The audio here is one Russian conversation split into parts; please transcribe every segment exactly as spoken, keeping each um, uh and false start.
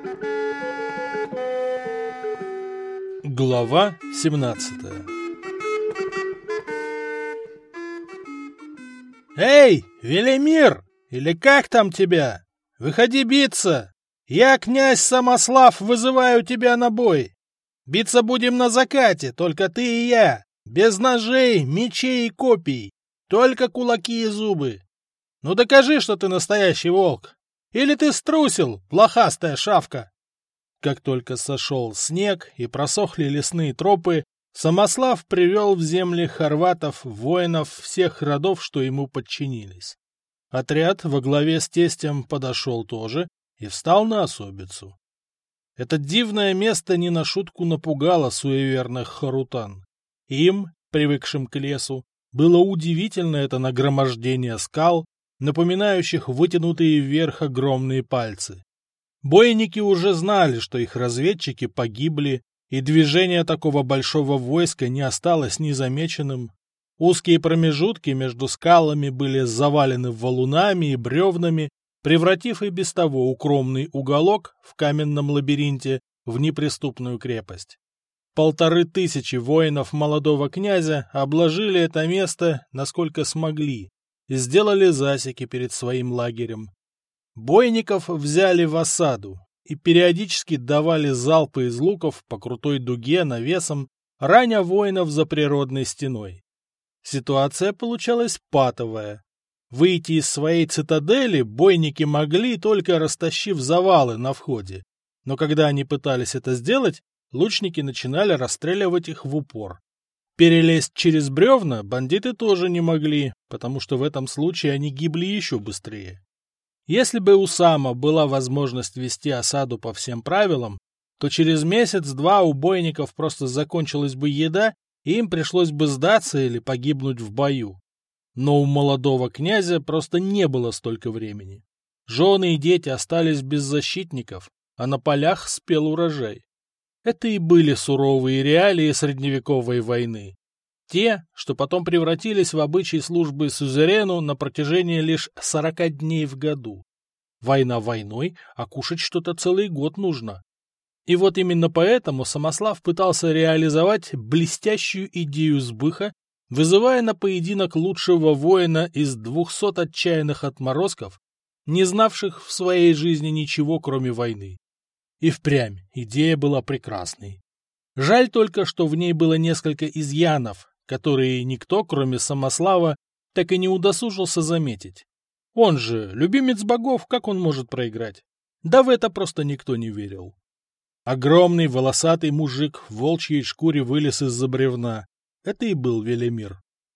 Глава семнадцатая. «Эй, Велимир! Или как там тебя? Выходи биться! Я, князь Самослав, вызываю тебя на бой! Биться будем на закате, только ты и я, без ножей, мечей и копий, только кулаки и зубы. Ну докажи, что ты настоящий волк! Или ты струсил, блохастая шавка!» Как только сошел снег и просохли лесные тропы, Самослав привел в земли хорватов воинов всех родов, что ему подчинились. Отряд во главе с тестем подошел тоже и встал на особицу. Это дивное место не на шутку напугало суеверных харутан. Им, привыкшим к лесу, было удивительно это нагромождение скал, напоминающих вытянутые вверх огромные пальцы. Бойники уже знали, что их разведчики погибли, и движение такого большого войска не осталось незамеченным. Узкие промежутки между скалами были завалены валунами и бревнами, превратив и без того укромный уголок в каменном лабиринте в неприступную крепость. Полторы тысячи воинов молодого князя обложили это место, насколько смогли, и сделали засеки перед своим лагерем. Бойников взяли в осаду и периодически давали залпы из луков по крутой дуге навесом, раня воинов за природной стеной. Ситуация получалась патовая. Выйти из своей цитадели бойники могли, только растащив завалы на входе, но когда они пытались это сделать, лучники начинали расстреливать их в упор. Перелезть через бревна бандиты тоже не могли, потому что в этом случае они гибли еще быстрее. Если бы у Сама была возможность вести осаду по всем правилам, то через месяц-два у бойников просто закончилась бы еда, и им пришлось бы сдаться или погибнуть в бою. Но у молодого князя просто не было столько времени. Жены и дети остались без защитников, а на полях спел урожай. Это и были суровые реалии средневековой войны. Те, что потом превратились в обычай службы сюзерену на протяжении лишь сорока дней в году. Война войной, а кушать что-то целый год нужно. И вот именно поэтому Самослав пытался реализовать блестящую идею Сбыха, вызывая на поединок лучшего воина из двухсот отчаянных отморозков, не знавших в своей жизни ничего, кроме войны. И впрямь идея была прекрасной. Жаль только, что в ней было несколько изъянов, которые никто, кроме Самослава, так и не удосужился заметить. Он же любимец богов, как он может проиграть? Да в это просто никто не верил. Огромный волосатый мужик в волчьей шкуре вылез из-за бревна. Это и был Велимир.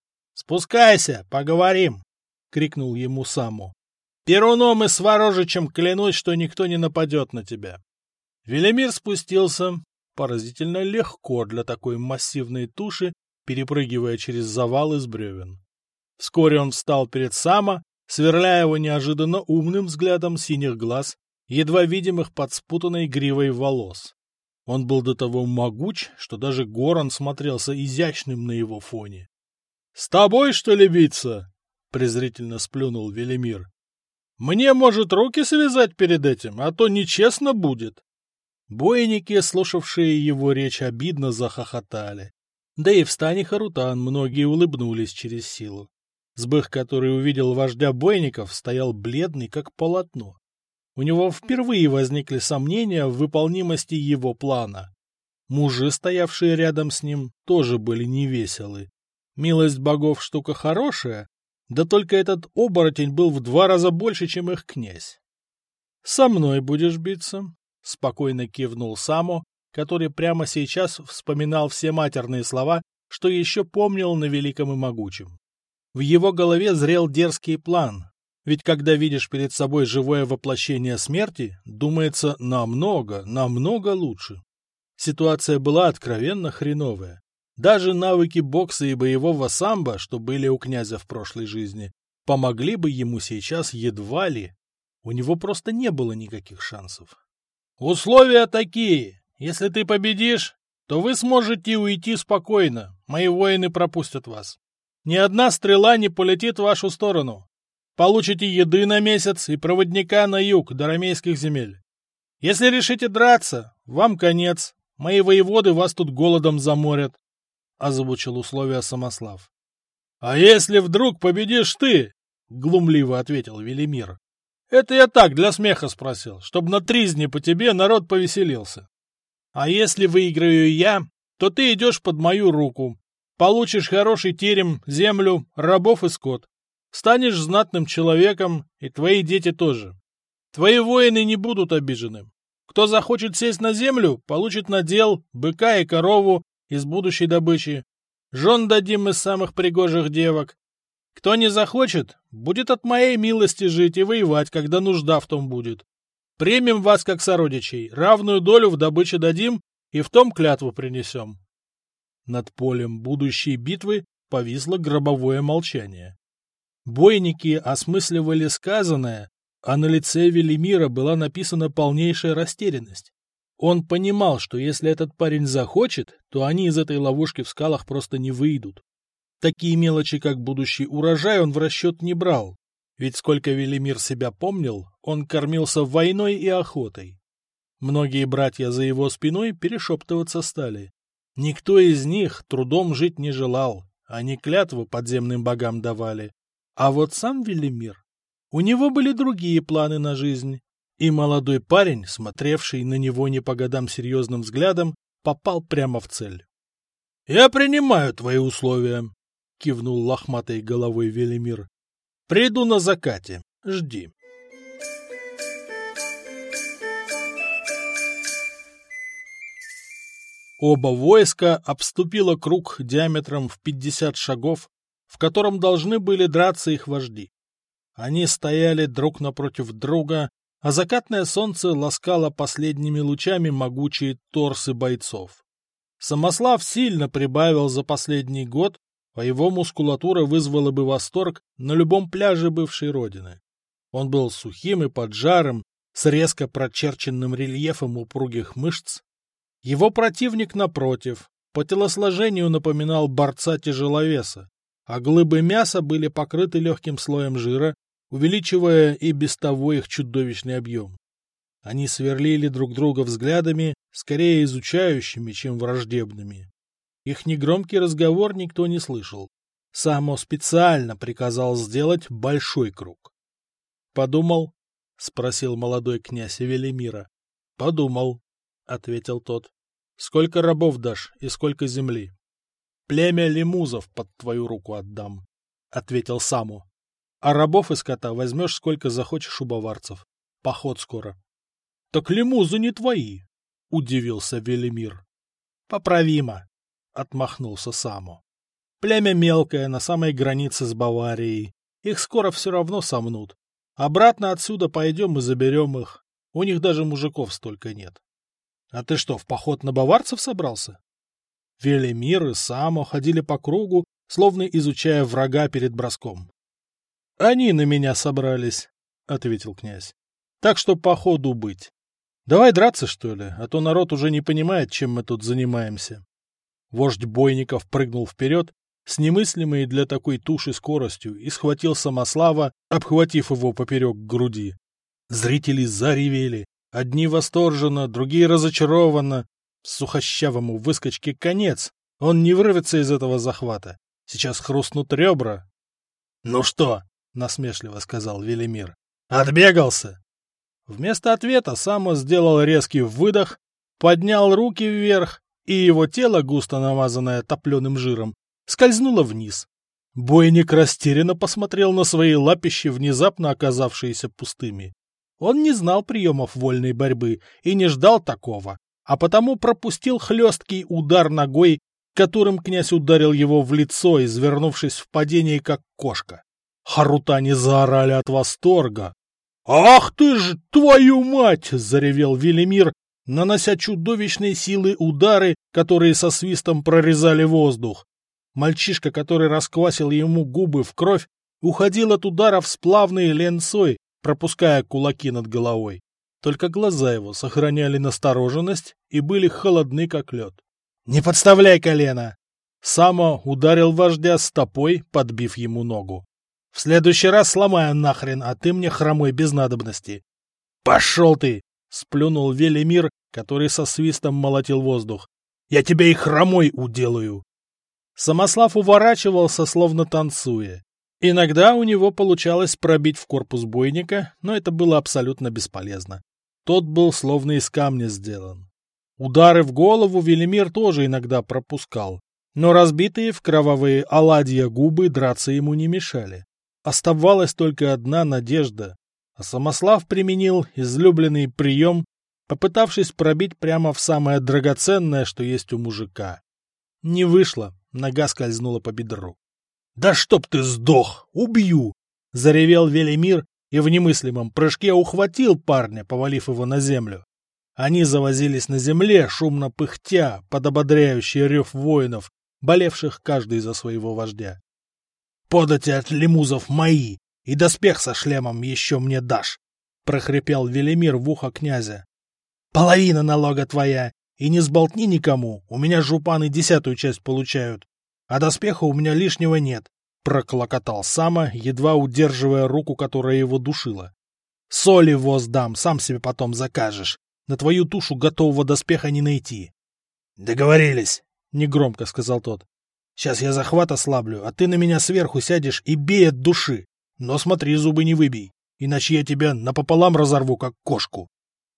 «Спускайся, поговорим!» — крикнул ему Саму. «Перуном и Сворожичем клянусь, что никто не нападет на тебя». Велимир спустился поразительно легко для такой массивной туши, перепрыгивая через завал из бревен. Вскоре он встал перед Сама, сверляя его неожиданно умным взглядом синих глаз, едва видимых под спутанной гривой волос. Он был до того могуч, что даже Горан смотрелся изящным на его фоне. — С тобой, что ли, биться? — презрительно сплюнул Велимир. — Мне, может, руки связать перед этим, а то нечестно будет. Бойники, слушавшие его речь, обидно захохотали. Да и в стане харутан многие улыбнулись через силу. Сбых, который увидел вождя бойников, стоял бледный, как полотно. У него впервые возникли сомнения в выполнимости его плана. Мужи, стоявшие рядом с ним, тоже были невеселы. Милость богов штука хорошая, да только этот оборотень был в два раза больше, чем их князь. — Со мной будешь биться? — спокойно кивнул Само, который прямо сейчас вспоминал все матерные слова, что еще помнил на великом и могучем. В его голове зрел дерзкий план, ведь когда видишь перед собой живое воплощение смерти, думается намного, намного лучше. Ситуация была откровенно хреновая. Даже навыки бокса и боевого самбо, что были у князя в прошлой жизни, помогли бы ему сейчас едва ли. У него просто не было никаких шансов. «Условия такие. Если ты победишь, то вы сможете уйти спокойно. Мои воины пропустят вас. Ни одна стрела не полетит в вашу сторону. Получите еды на месяц и проводника на юг до ромейских земель. Если решите драться, вам конец. Мои воеводы вас тут голодом заморят, — озвучил условия Самослав. — А если вдруг победишь ты? — глумливо ответил Велимир. — Это я так, для смеха спросил, чтобы на тризне по тебе народ повеселился. А если выиграю я, то ты идешь под мою руку. Получишь хороший терем, землю, рабов и скот. Станешь знатным человеком, и твои дети тоже. Твои воины не будут обижены. Кто захочет сесть на землю, получит надел, быка и корову из будущей добычи. Жен дадим из самых пригожих девок. Кто не захочет, будет от моей милости жить и воевать, когда нужда в том будет. Примем вас как сородичей, равную долю в добыче дадим и в том клятву принесем. Над полем будущей битвы повисло гробовое молчание. Бойники осмысливали сказанное, а на лице Велимира была написана полнейшая растерянность. Он понимал, что если этот парень захочет, то они из этой ловушки в скалах просто не выйдут. Такие мелочи, как будущий урожай, он в расчет не брал, ведь сколько Велимир себя помнил, он кормился войной и охотой. Многие братья за его спиной перешептываться стали. Никто из них трудом жить не желал, они клятву подземным богам давали. А вот сам Велимир, у него были другие планы на жизнь, и молодой парень, смотревший на него не по годам серьезным взглядом, попал прямо в цель. — Я принимаю твои условия, — кивнул лохматой головой Велимир. — Приду на закате, жди. Оба войска обступило круг диаметром в пятьдесят шагов, в котором должны были драться их вожди. Они стояли друг напротив друга, а закатное солнце ласкало последними лучами могучие торсы бойцов. Самослав сильно прибавил за последний год, а его мускулатура вызвала бы восторг на любом пляже бывшей родины. Он был сухим и поджарым, с резко прочерченным рельефом упругих мышц. Его противник, напротив, по телосложению напоминал борца-тяжеловеса, а глыбы мяса были покрыты легким слоем жира, увеличивая и без того их чудовищный объем. Они сверлили друг друга взглядами, скорее изучающими, чем враждебными. Их негромкий разговор никто не слышал. Само специально приказал сделать большой круг. «Подумал?» — спросил молодой князь Велимира. «Подумал», — ответил тот. «Сколько рабов дашь и сколько земли?» «Племя лемузов под твою руку отдам», — ответил Саму. «А рабов и скота возьмешь сколько захочешь у баварцев. Поход скоро». «Так лемузы не твои», — удивился Велимир. «Поправимо», — отмахнулся Саму. «Племя мелкое, на самой границе с Баварией. Их скоро все равно сомнут. Обратно отсюда пойдем и заберем их. У них даже мужиков столько нет». «А ты что, в поход на баварцев собрался?» Велимир и Само ходили по кругу, словно изучая врага перед броском. «Они на меня собрались», — ответил князь. «Так что походу быть. Давай драться, что ли, а то народ уже не понимает, чем мы тут занимаемся». Вождь бойников прыгнул вперед с немыслимой для такой туши скоростью и схватил Самослава, обхватив его поперек груди. Зрители заревели. Одни восторженно, другие разочарованно. Сухощавому выскочке конец. Он не вырвется из этого захвата. Сейчас хрустнут ребра. — Ну что? — насмешливо сказал Велимир. — Отбегался? Вместо ответа Само сделал резкий выдох, поднял руки вверх, и его тело, густо намазанное топленым жиром, скользнуло вниз. Бойник растерянно посмотрел на свои лапищи, внезапно оказавшиеся пустыми. Он не знал приемов вольной борьбы и не ждал такого, а потому пропустил хлесткий удар ногой, которым князь ударил его в лицо, извернувшись в падении, как кошка. Харутане заорали от восторга. «Ах ты ж, твою мать!» — заревел Велимир, нанося чудовищной силы удары, которые со свистом прорезали воздух. Мальчишка, который расквасил ему губы в кровь, уходил от ударов с плавной ленцой, пропуская кулаки над головой. Только глаза его сохраняли настороженность и были холодны, как лед. «Не подставляй колено!» Само ударил вождя стопой, подбив ему ногу. «В следующий раз сломаю нахрен, а ты мне хромой без надобности». «Пошел ты!» — сплюнул Велимир, который со свистом молотил воздух. «Я тебя и хромой уделаю!» Самослав уворачивался, словно танцуя. Иногда у него получалось пробить в корпус бойника, но это было абсолютно бесполезно. Тот был словно из камня сделан. Удары в голову Велимир тоже иногда пропускал, но разбитые в кровавые оладья губы драться ему не мешали. Оставалась только одна надежда, а Самослав применил излюбленный прием, попытавшись пробить прямо в самое драгоценное, что есть у мужика. Не вышло, нога скользнула по бедру. «Да чтоб ты сдох! Убью!» — заревел Велимир и в немыслимом прыжке ухватил парня, повалив его на землю. Они завозились на земле, шумно пыхтя, под ободряющий рев воинов, болевших каждый за своего вождя. «Подати от лемузов мои, и доспех со шлемом еще мне дашь!» — прохрипел Велимир в ухо князя. «Половина налога твоя, и не сболтни никому, у меня жупаны десятую часть получают, а доспеха у меня лишнего нет», — проклокотал Сама, едва удерживая руку, которая его душила. «Соли воз дам, сам себе потом закажешь. На твою тушу готового доспеха не найти». «Договорились», — негромко сказал тот. «Сейчас я захват ослаблю, а ты на меня сверху сядешь и бей от души. Но смотри, зубы не выбей, иначе я тебя напополам разорву, как кошку».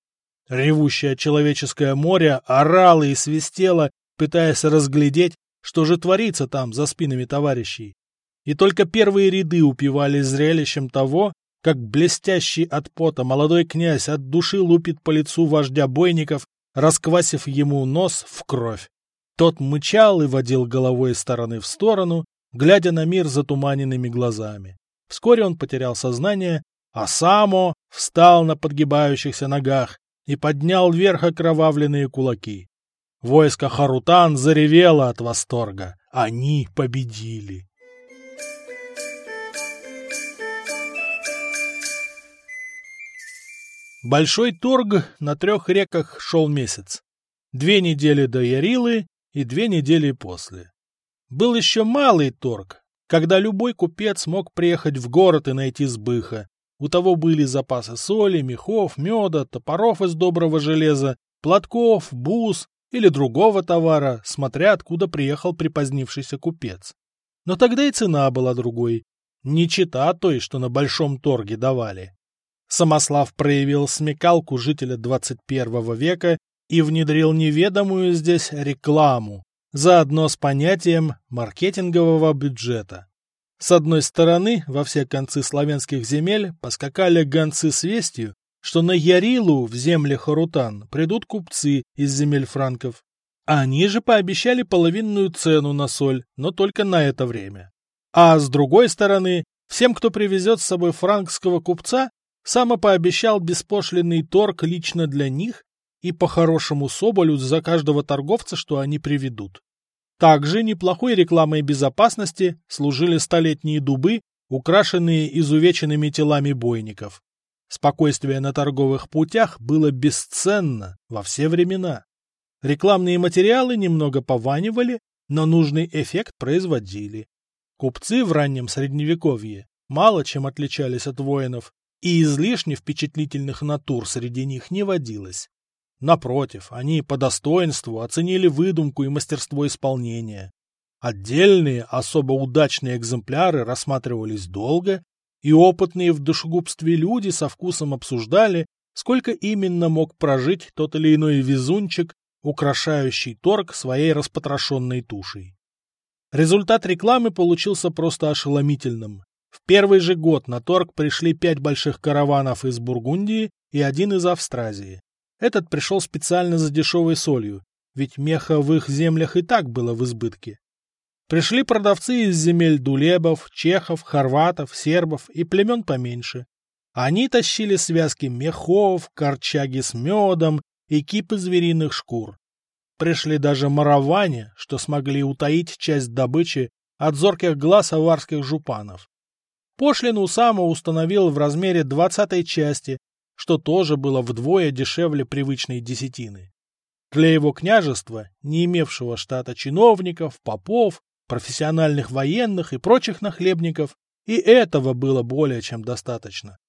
Ревущее человеческое море орало и свистело, пытаясь разглядеть, что же творится там за спинами товарищей. И только первые ряды упивались зрелищем того, как блестящий от пота молодой князь от души лупит по лицу вождя бойников, расквасив ему нос в кровь. Тот мычал и водил головой из стороны в сторону, глядя на мир затуманенными глазами. Вскоре он потерял сознание, а Само встал на подгибающихся ногах и поднял вверх окровавленные кулаки. Войско Харутан заревело от восторга. Они победили. Большой торг на трех реках шел месяц. Две недели до Ярилы и две недели после. Был еще малый торг, когда любой купец мог приехать в город и найти сбыха. У того были запасы соли, мехов, меда, топоров из доброго железа, платков, бус или другого товара, смотря откуда приехал припозднившийся купец. Но тогда и цена была другой, не чета той, что на большом торге давали. Самослав проявил смекалку жителя двадцать первого века и внедрил неведомую здесь рекламу, заодно с понятием маркетингового бюджета. С одной стороны, во все концы славянских земель поскакали гонцы с вестью, что на Ярилу в земле Харутан придут купцы из земель франков. Они же пообещали половинную цену на соль, но только на это время. А с другой стороны, всем, кто привезет с собой франкского купца, Сама пообещал беспошлинный торг лично для них и по хорошему соболю за каждого торговца, что они приведут. Также неплохой рекламой безопасности служили столетние дубы, украшенные изувеченными телами бойников. Спокойствие на торговых путях было бесценно во все времена. Рекламные материалы немного пованивали, но нужный эффект производили. Купцы в раннем средневековье мало чем отличались от воинов, и излишне впечатлительных натур среди них не водилось. Напротив, они по достоинству оценили выдумку и мастерство исполнения. Отдельные, особо удачные экземпляры рассматривались долго, и опытные в душегубстве люди со вкусом обсуждали, сколько именно мог прожить тот или иной везунчик, украшающий торг своей распотрошенной тушей. Результат рекламы получился просто ошеломительным. В первый же год на торг пришли пять больших караванов из Бургундии и один из Австразии. Этот пришел специально за дешевой солью, ведь меха в их землях и так было в избытке. Пришли продавцы из земель дулебов, чехов, хорватов, сербов и племен поменьше. Они тащили связки мехов, корчаги с медом и кипы звериных шкур. Пришли даже мараване, что смогли утаить часть добычи от зорких глаз аварских жупанов. Пошлину Сама установил в размере двадцатой части, что тоже было вдвое дешевле привычной десятины. Для его княжества, не имевшего штата чиновников, попов, профессиональных военных и прочих нахлебников, и этого было более чем достаточно.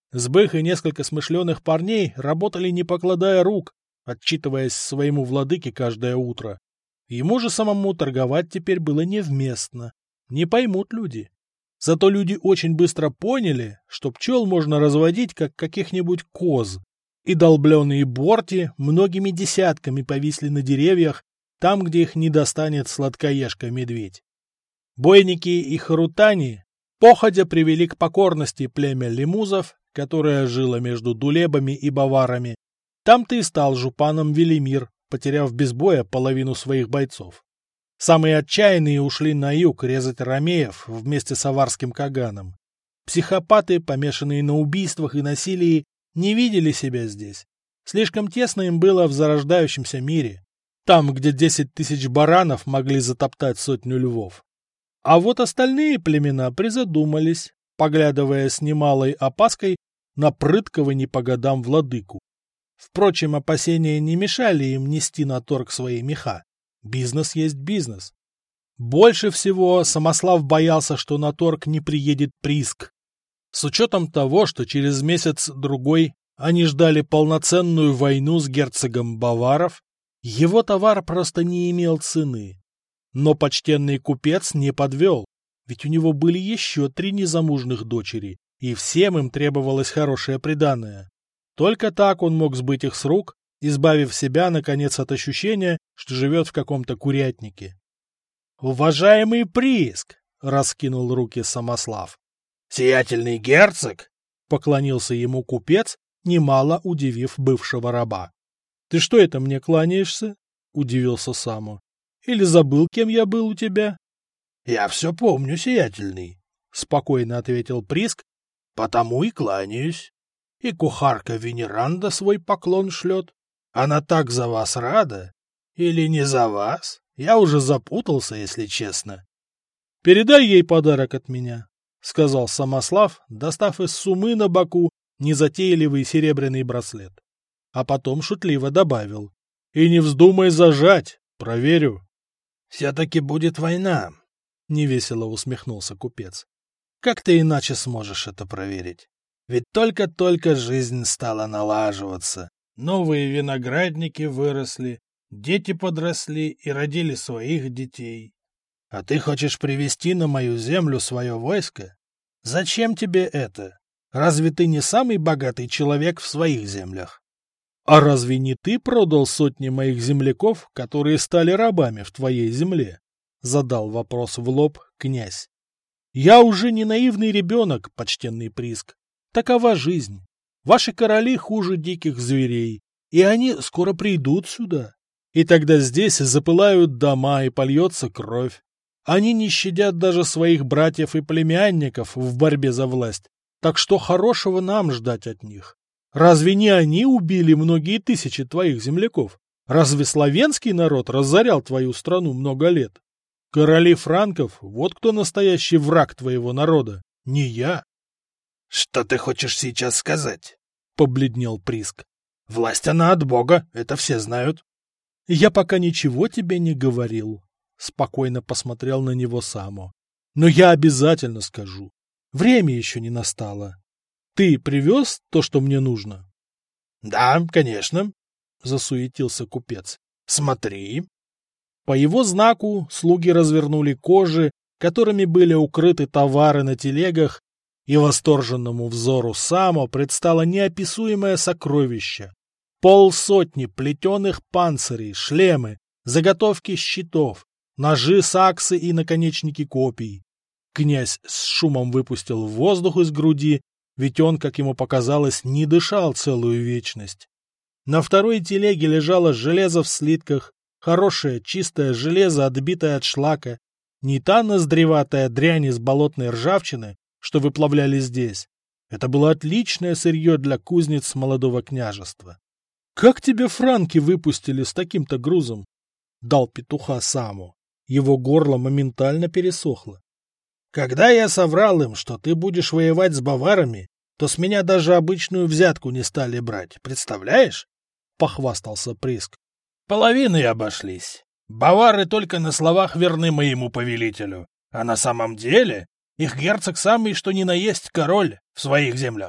Сбых и несколько смышленых парней работали не покладая рук, отчитываясь своему владыке каждое утро. Ему же самому торговать теперь было невместно. Не поймут люди. Зато люди очень быстро поняли, что пчел можно разводить, как каких-нибудь коз. И долбленные борти многими десятками повисли на деревьях, там, где их не достанет сладкоежка-медведь. Бойники и харутани походя привели к покорности племя лемузов, которое жило между дулебами и баварами. Там-то и стал жупаном Велимир, потеряв без боя половину своих бойцов. Самые отчаянные ушли на юг резать ромеев вместе с аварским каганом. Психопаты, помешанные на убийствах и насилии, не видели себя здесь. Слишком тесно им было в зарождающемся мире, там, где десять тысяч баранов могли затоптать сотню львов. А вот остальные племена призадумались, поглядывая с немалой опаской на прыткого не по годам владыку. Впрочем, опасения не мешали им нести на торг свои меха. Бизнес есть бизнес. Больше всего Самослав боялся, что на торг не приедет Приск. С учетом того, что через месяц-другой они ждали полноценную войну с герцогом Баваров, его товар просто не имел цены. Но почтенный купец не подвел, ведь у него были еще три незамужних дочери, и всем им требовалось хорошее приданое. Только так он мог сбыть их с рук, избавив себя, наконец, от ощущения, что живет в каком-то курятнике. «Уважаемый Приск!» — раскинул руки Самослав. «Сиятельный герцог!» — поклонился ему купец, немало удивив бывшего раба. «Ты что это мне кланяешься?» — удивился Само. «Или забыл, кем я был у тебя?» «Я все помню, сиятельный», — спокойно ответил Приск, — «потому и кланяюсь. И кухарка Венеранда свой поклон шлет. Она так за вас рада. Или не за вас? Я уже запутался, если честно». «Передай ей подарок от меня», — сказал Самослав, достав из сумы на боку незатейливый серебряный браслет. А потом шутливо добавил: «И не вздумай зажать, проверю». «Все-таки будет война», — невесело усмехнулся купец. «Как ты иначе сможешь это проверить? Ведь только-только жизнь стала налаживаться. Новые виноградники выросли, дети подросли и родили своих детей. А ты хочешь привести на мою землю свое войско? Зачем тебе это? Разве ты не самый богатый человек в своих землях? А разве не ты продал сотни моих земляков, которые стали рабами в твоей земле? Задал вопрос в лоб князь. Я уже не наивный ребенок, почтенный Приск. Такова жизнь. Ваши короли хуже диких зверей, и они скоро придут сюда. И тогда здесь запылают дома и польется кровь. Они не щадят даже своих братьев и племянников в борьбе за власть. Так что хорошего нам ждать от них? Разве не они убили многие тысячи твоих земляков? Разве славянский народ разорял твою страну много лет? Короли франков — вот кто настоящий враг твоего народа, не я. — Что ты хочешь сейчас сказать? — побледнел Приск. — Власть она от Бога, это все знают. — Я пока ничего тебе не говорил, — спокойно посмотрел на него Само. — Но я обязательно скажу. Время еще не настало. Ты привез то, что мне нужно? — Да, конечно, — засуетился купец. — Смотри. По его знаку слуги развернули кожи, которыми были укрыты товары на телегах, и восторженному взору Само предстало неописуемое сокровище. Полсотни плетеных панцирей, шлемы, заготовки щитов, ножи, саксы и наконечники копий. Князь с шумом выпустил воздух из груди, ведь он, как ему показалось, не дышал целую вечность. На второй телеге лежало железо в слитках, хорошее чистое железо, отбитое от шлака, не та ноздреватая дрянь из болотной ржавчины, что выплавляли здесь. Это было отличное сырье для кузнец молодого княжества. — Как тебе франки выпустили с таким-то грузом? — дал петуха Саму. Его горло моментально пересохло. — Когда я соврал им, что ты будешь воевать с баварами, то с меня даже обычную взятку не стали брать, представляешь? — похвастался Приск. — Половины обошлись. Бавары только на словах верны моему повелителю, а на самом деле их герцог самый что ни на есть король в своих землях.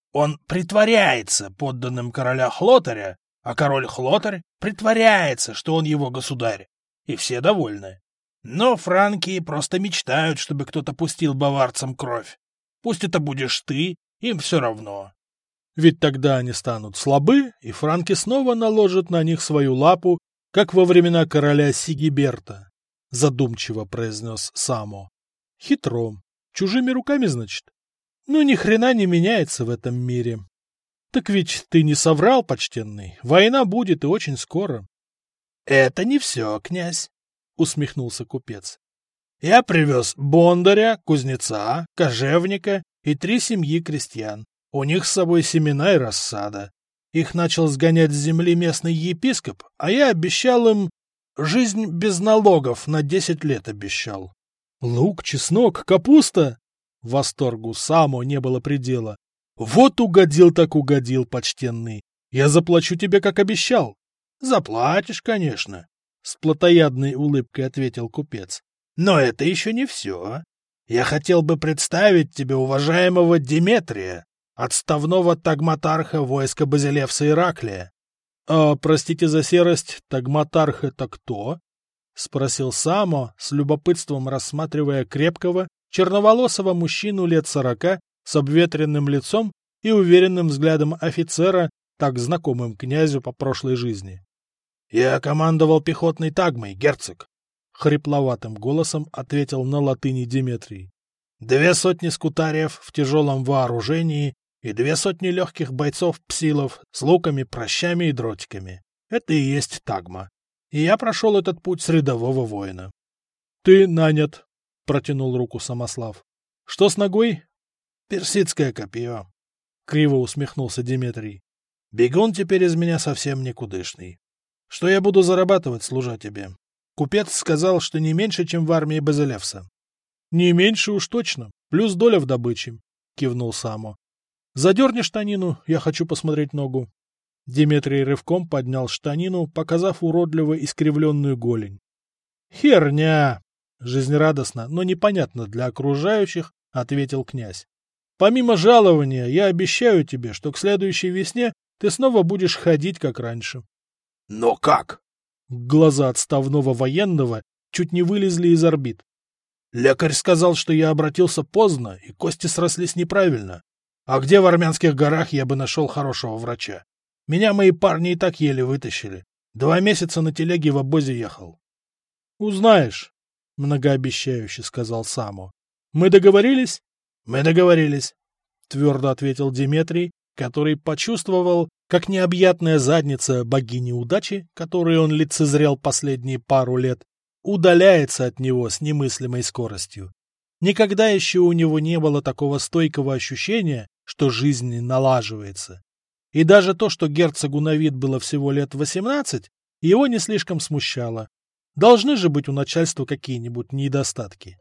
Он притворяется подданным короля Хлотаря, а король Хлотарь притворяется, что он его государь, и все довольны. Но франки просто мечтают, чтобы кто-то пустил баварцам кровь. Пусть это будешь ты, им все равно. Ведь тогда они станут слабы, и франки снова наложат на них свою лапу, как во времена короля Сигиберта, — задумчиво произнес Само. Хитро. Чужими руками, значит? Ну, ни хрена не меняется в этом мире. Так ведь ты не соврал, почтенный. Война будет и очень скоро. — Это не все, князь, — усмехнулся купец. — Я привез бондаря, кузнеца, кожевника и три семьи крестьян. У них с собой семена и рассада. Их начал сгонять с земли местный епископ, а я обещал им... Жизнь без налогов на десять лет обещал. — Лук, чеснок, капуста? Восторгу Само не было предела. Вот угодил так угодил, почтенный. Я заплачу тебе, как обещал. — Заплатишь, конечно, — с плотоядной улыбкой ответил купец. — Но это еще не все. Я хотел бы представить тебе уважаемого Деметрия, отставного тагматарха войска Базилевса Ираклия. — А, простите за серость, тагматарх — это кто? — спросил Само, с любопытством рассматривая крепкого, черноволосого мужчину лет сорока с обветренным лицом и уверенным взглядом офицера, так знакомым князю по прошлой жизни. — Я командовал пехотной тагмой, герцог, — хрипловатым голосом ответил на латыни Деметрий. — Две сотни скутариев в тяжелом вооружении и две сотни легких бойцов-псилов с луками, прощами и дротиками. Это и есть тагма. И я прошел этот путь с рядового воина. — Ты нанят, — протянул руку Самослав. — Что с ногой? — Персидское копье. — криво усмехнулся Деметрий. — Бегун теперь из меня совсем никудышный. Что я буду зарабатывать, служа тебе? Купец сказал, что не меньше, чем в армии Базилевса. — Не меньше уж точно, плюс доля в добыче, — кивнул Само. — Задерни штанину, я хочу посмотреть ногу. Деметрий рывком поднял штанину, показав уродливо искривленную голень. — Херня! — жизнерадостно, но непонятно для окружающих, — ответил князь. — Помимо жалования, я обещаю тебе, что к следующей весне ты снова будешь ходить, как раньше. — Но как? Глаза отставного военного чуть не вылезли из орбит. Лекарь сказал, что я обратился поздно, и кости срослись неправильно. А где в армянских горах я бы нашел хорошего врача? Меня мои парни и так еле вытащили. Два месяца на телеге в обозе ехал. — Узнаешь, — многообещающе сказал Само. — Мы договорились? — Мы договорились, — твердо ответил Деметрий, который почувствовал, как необъятная задница богини удачи, которой он лицезрел последние пару лет, удаляется от него с немыслимой скоростью. Никогда еще у него не было такого стойкого ощущения, что жизнь налаживается. И даже то, что герцогу на вид было всего лет восемнадцать, его не слишком смущало. Должны же быть у начальства какие-нибудь недостатки.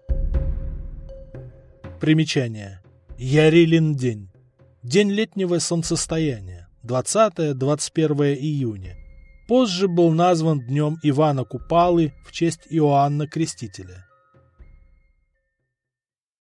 Примечание. Ярилин день. День летнего солнцестояния. двадцатое-двадцать первое июня. Позже был назван днем Ивана Купалы в честь Иоанна Крестителя.